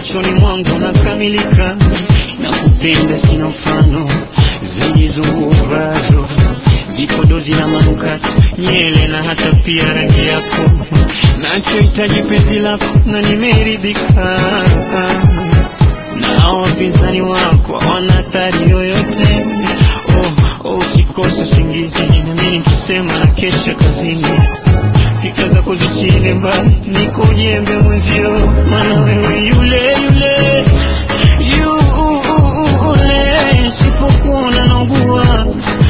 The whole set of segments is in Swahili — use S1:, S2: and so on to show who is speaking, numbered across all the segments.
S1: machoni mwangu nakamilika. Nakupenda sina mfano, zilizouvazo vipodozi na manukato, nyele na hata pia rangi yako. Nachohitaji penzi lako na nimeridhika. Na wapinzani wako hawana hatari yoyote. Usikose usingizi na mimi nikisema na kesha kazini. Fikra zako zisiende mbali, niko jembe mwenzio, maana wewe yule sipokuona naugua.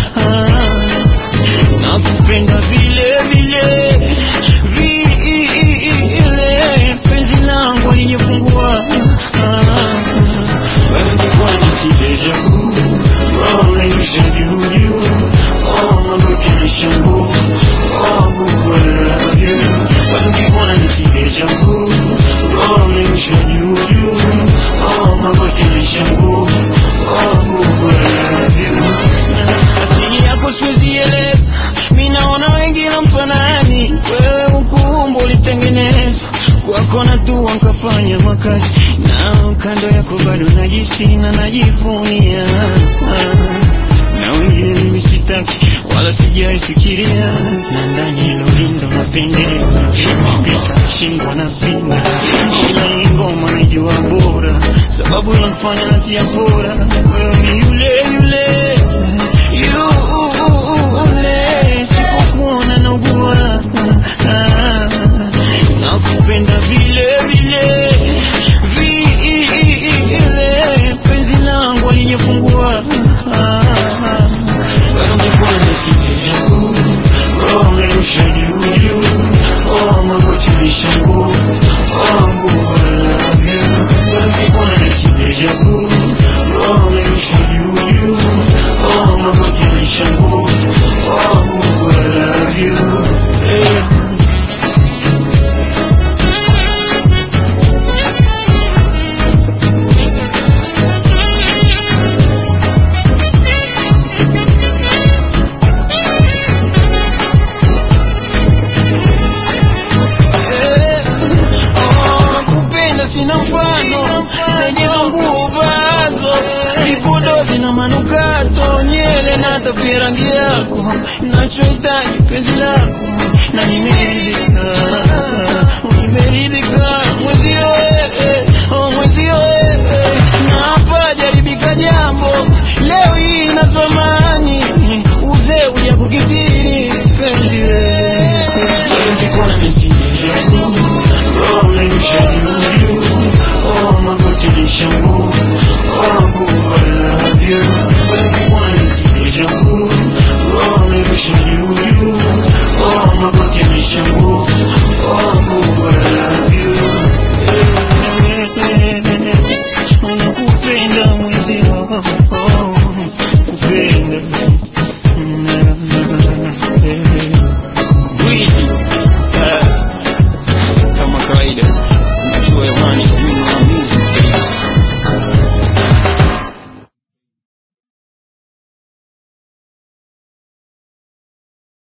S1: Nakupenda vile penzi langu linyefungua. Wewe kwani si deja vu, roho inashuhudia. Oh my shangu, oh I love you. Wewe kwani si deja vu, roho inashuhudia. Oh my shangu, oh I love you. Asili yako siwezi eleza, mimi naona wengi na mfanani. Wewe ukumbo ulitengenezwa kwako na tu nkafanya makazi, na kando yako bado najisi na najivunia. Na wengine mimi sitaki wala sijaifikiria, na ndani hilo lindo mapendeza nikashindwa na finga. Ila ngoma najua bora, sababu inafanya natia bora. Wewe ni yule sipokuona naugua. Nakupenda vile penzi langu linyefungua. Wewe kwani si deja vu, roho inashuhudia. Oh my shangu, oh I love you. Wewe kwani si deja vu, roho inashuhudia. Oh my shangu, oh I love you. Vipodozi na manukato, nyele na hata pia rangi yako. Nachohitaji penzi lako na nimeridhika.